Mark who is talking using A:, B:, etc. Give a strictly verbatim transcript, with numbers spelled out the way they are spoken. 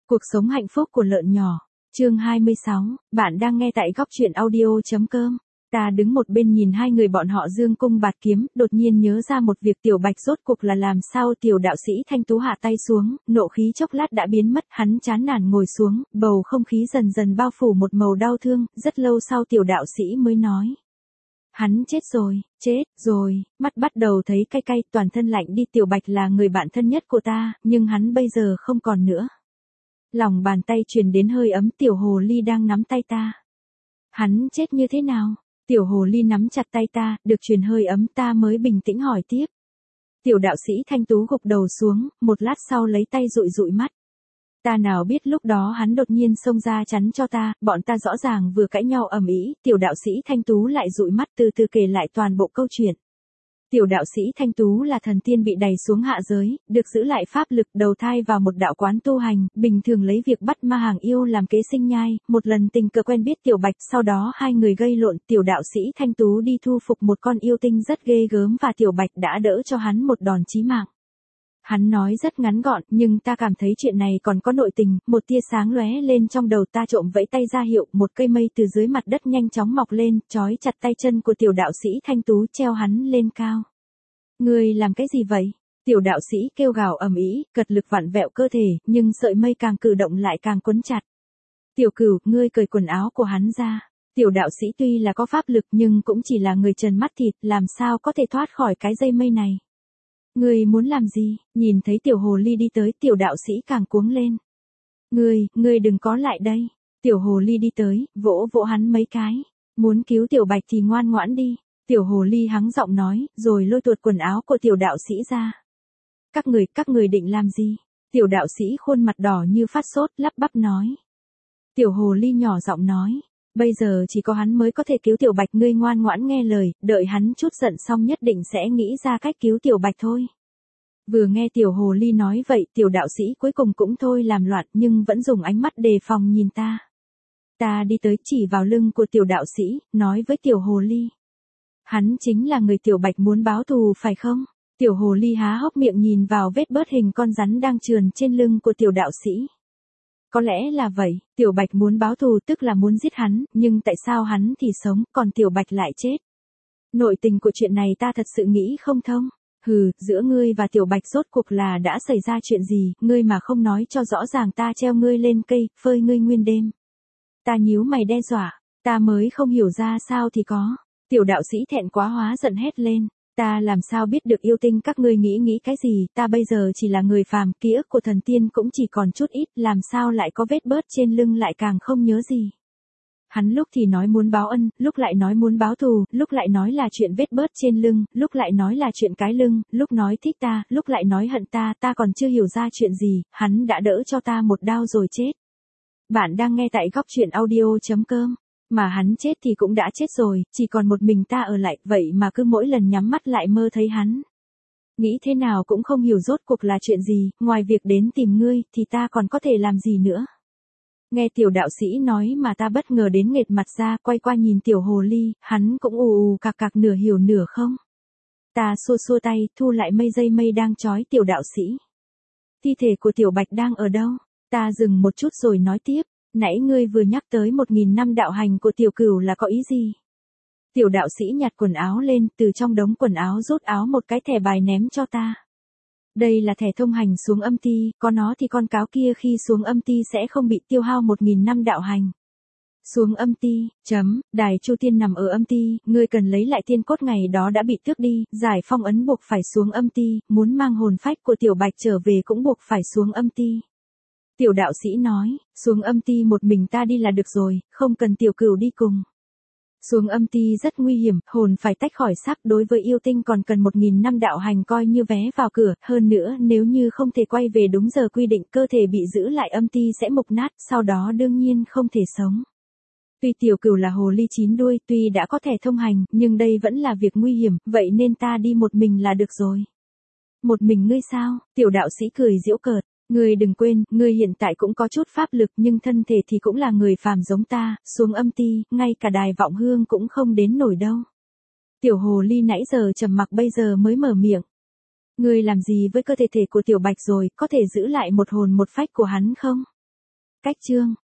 A: Cuộc sống hạnh phúc của lợn nhỏ. Chương hai mươi sáu, bạn đang nghe tại góc truyện audio.com. Ta đứng một bên nhìn hai người bọn họ dương cung bạt kiếm, đột nhiên nhớ ra một việc. Tiểu Bạch rốt cuộc là làm sao? Tiểu đạo sĩ Thanh Tú hạ tay xuống, nộ khí chốc lát đã biến mất, hắn chán nản ngồi xuống, bầu không khí dần dần bao phủ một màu đau thương, rất lâu sau tiểu đạo sĩ mới nói. Hắn chết rồi, chết rồi, mắt bắt đầu thấy cay cay, toàn thân lạnh đi. Tiểu Bạch là người bạn thân nhất của ta, nhưng hắn bây giờ không còn nữa. Lòng bàn tay truyền đến hơi ấm. Tiểu hồ ly đang nắm tay ta. Hắn chết như thế nào? Tiểu hồ ly nắm chặt tay ta, được truyền hơi ấm, ta mới bình tĩnh hỏi tiếp. Tiểu đạo sĩ Thanh Tú gục đầu xuống, một lát sau lấy tay dụi dụi mắt. Ta nào biết lúc đó hắn đột nhiên xông ra chắn cho ta, bọn ta rõ ràng vừa cãi nhau ầm ĩ, tiểu đạo sĩ Thanh Tú lại dụi mắt từ từ kể lại toàn bộ câu chuyện. Tiểu đạo sĩ Thanh Tú là thần tiên bị đày xuống hạ giới, được giữ lại pháp lực, đầu thai vào một đạo quán tu hành, bình thường lấy việc bắt ma hàng yêu làm kế sinh nhai. Một lần tình cờ quen biết Tiểu Bạch, sau đó hai người gây lộn, tiểu đạo sĩ Thanh Tú đi thu phục một con yêu tinh rất ghê gớm và Tiểu Bạch đã đỡ cho hắn một đòn chí mạng. Hắn nói rất ngắn gọn, nhưng ta cảm thấy chuyện này còn có nội tình. Một tia sáng lóe lên trong đầu ta, trộm vẫy tay ra hiệu, một cây mây từ dưới mặt đất nhanh chóng mọc lên, trói chặt tay chân của tiểu đạo sĩ Thanh Tú, treo hắn lên cao. Ngươi làm cái gì vậy? Tiểu đạo sĩ kêu gào ầm ĩ, cật lực vặn vẹo cơ thể, nhưng sợi mây càng cử động lại càng quấn chặt. Tiểu Cửu, ngươi cởi quần áo của hắn ra. Tiểu đạo sĩ tuy là có pháp lực nhưng cũng chỉ là người trần mắt thịt, làm sao có thể thoát khỏi cái dây mây này. Ngươi muốn làm gì? Nhìn thấy tiểu hồ ly đi tới, tiểu đạo sĩ càng cuống lên. Ngươi, ngươi đừng có lại đây. Tiểu hồ ly đi tới, vỗ vỗ hắn mấy cái. Muốn cứu Tiểu Bạch thì ngoan ngoãn đi. Tiểu hồ ly hắng giọng nói, rồi lôi tuột quần áo của tiểu đạo sĩ ra. Các người, các người định làm gì? Tiểu đạo sĩ khuôn mặt đỏ như phát sốt, lắp bắp nói. Tiểu hồ ly nhỏ giọng nói. Bây giờ chỉ có hắn mới có thể cứu Tiểu Bạch, ngươi ngoan ngoãn nghe lời, đợi hắn chút giận xong nhất định sẽ nghĩ ra cách cứu Tiểu Bạch thôi. Vừa nghe tiểu hồ ly nói vậy, tiểu đạo sĩ cuối cùng cũng thôi làm loạn, nhưng vẫn dùng ánh mắt đề phòng nhìn ta. Ta đi tới chỉ vào lưng của tiểu đạo sĩ, nói với tiểu hồ ly. Hắn chính là người Tiểu Bạch muốn báo thù phải không? Tiểu hồ ly há hốc miệng nhìn vào vết bớt hình con rắn đang trườn trên lưng của tiểu đạo sĩ. Có lẽ là vậy, Tiểu Bạch muốn báo thù tức là muốn giết hắn, nhưng tại sao hắn thì sống, còn Tiểu Bạch lại chết? Nội tình của chuyện này ta thật sự nghĩ không thông. Hừ, giữa ngươi và Tiểu Bạch rốt cuộc là đã xảy ra chuyện gì, ngươi mà không nói cho rõ ràng ta treo ngươi lên cây, phơi ngươi nguyên đêm. Ta nhíu mày đe dọa, ta mới không hiểu ra sao thì có. Tiểu đạo sĩ thẹn quá hóa giận hét lên. Ta làm sao biết được yêu tinh các ngươi nghĩ nghĩ cái gì, ta bây giờ chỉ là người phàm, ký ức của thần tiên cũng chỉ còn chút ít, làm sao lại có vết bớt trên lưng lại càng không nhớ gì. Hắn lúc thì nói muốn báo ân, lúc lại nói muốn báo thù, lúc lại nói là chuyện vết bớt trên lưng, lúc lại nói là chuyện cái lưng, lúc nói thích ta, lúc lại nói hận ta, ta còn chưa hiểu ra chuyện gì, hắn đã đỡ cho ta một đao rồi chết. Bạn đang nghe tại góc truyện audio.com. Mà hắn chết thì cũng đã chết rồi, chỉ còn một mình ta ở lại, vậy mà cứ mỗi lần nhắm mắt lại mơ thấy hắn. Nghĩ thế nào cũng không hiểu rốt cuộc là chuyện gì, ngoài việc đến tìm ngươi, thì ta còn có thể làm gì nữa. Nghe tiểu đạo sĩ nói mà ta bất ngờ đến nghệt mặt ra, quay qua nhìn tiểu hồ ly, hắn cũng ù ù cạc cạc nửa hiểu nửa không. Ta xua xua tay, thu lại mây dây mây đang trói tiểu đạo sĩ. Thi thể của Tiểu Bạch đang ở đâu? Ta dừng một chút rồi nói tiếp. Nãy ngươi vừa nhắc tới một nghìn năm đạo hành của Tiểu Cửu là có ý gì? Tiểu đạo sĩ nhặt quần áo lên, từ trong đống quần áo rút áo một cái thẻ bài ném cho ta. Đây là thẻ thông hành xuống âm ti, có nó thì con cáo kia khi xuống âm ti sẽ không bị tiêu hao một nghìn năm đạo hành. Xuống âm ti, chấm, đài Chu Tiên nằm ở âm ti, ngươi cần lấy lại tiên cốt ngày đó đã bị tước đi, giải phong ấn buộc phải xuống âm ti, muốn mang hồn phách của Tiểu Bạch trở về cũng buộc phải xuống âm ti. Tiểu đạo sĩ nói, xuống âm ti một mình ta đi là được rồi, không cần Tiểu Cửu đi cùng. Xuống âm ti rất nguy hiểm, hồn phải tách khỏi xác, đối với yêu tinh còn cần một nghìn năm đạo hành coi như vé vào cửa, hơn nữa nếu như không thể quay về đúng giờ quy định, cơ thể bị giữ lại âm ti sẽ mục nát, sau đó đương nhiên không thể sống. Tuy Tiểu Cửu là hồ ly chín đuôi, tuy đã có thẻ thông hành, nhưng đây vẫn là việc nguy hiểm, vậy nên ta đi một mình là được rồi. Một mình ngươi sao? Tiểu đạo sĩ cười giễu cợt. Ngươi đừng quên, ngươi hiện tại cũng có chút pháp lực nhưng thân thể thì cũng là người phàm giống ta, xuống âm ti, ngay cả đài vọng hương cũng không đến nổi đâu. Tiểu hồ ly nãy giờ trầm mặc bây giờ mới mở miệng. Ngươi làm gì với cơ thể thể của Tiểu Bạch rồi, có thể giữ lại một hồn một phách của hắn không? Cách chương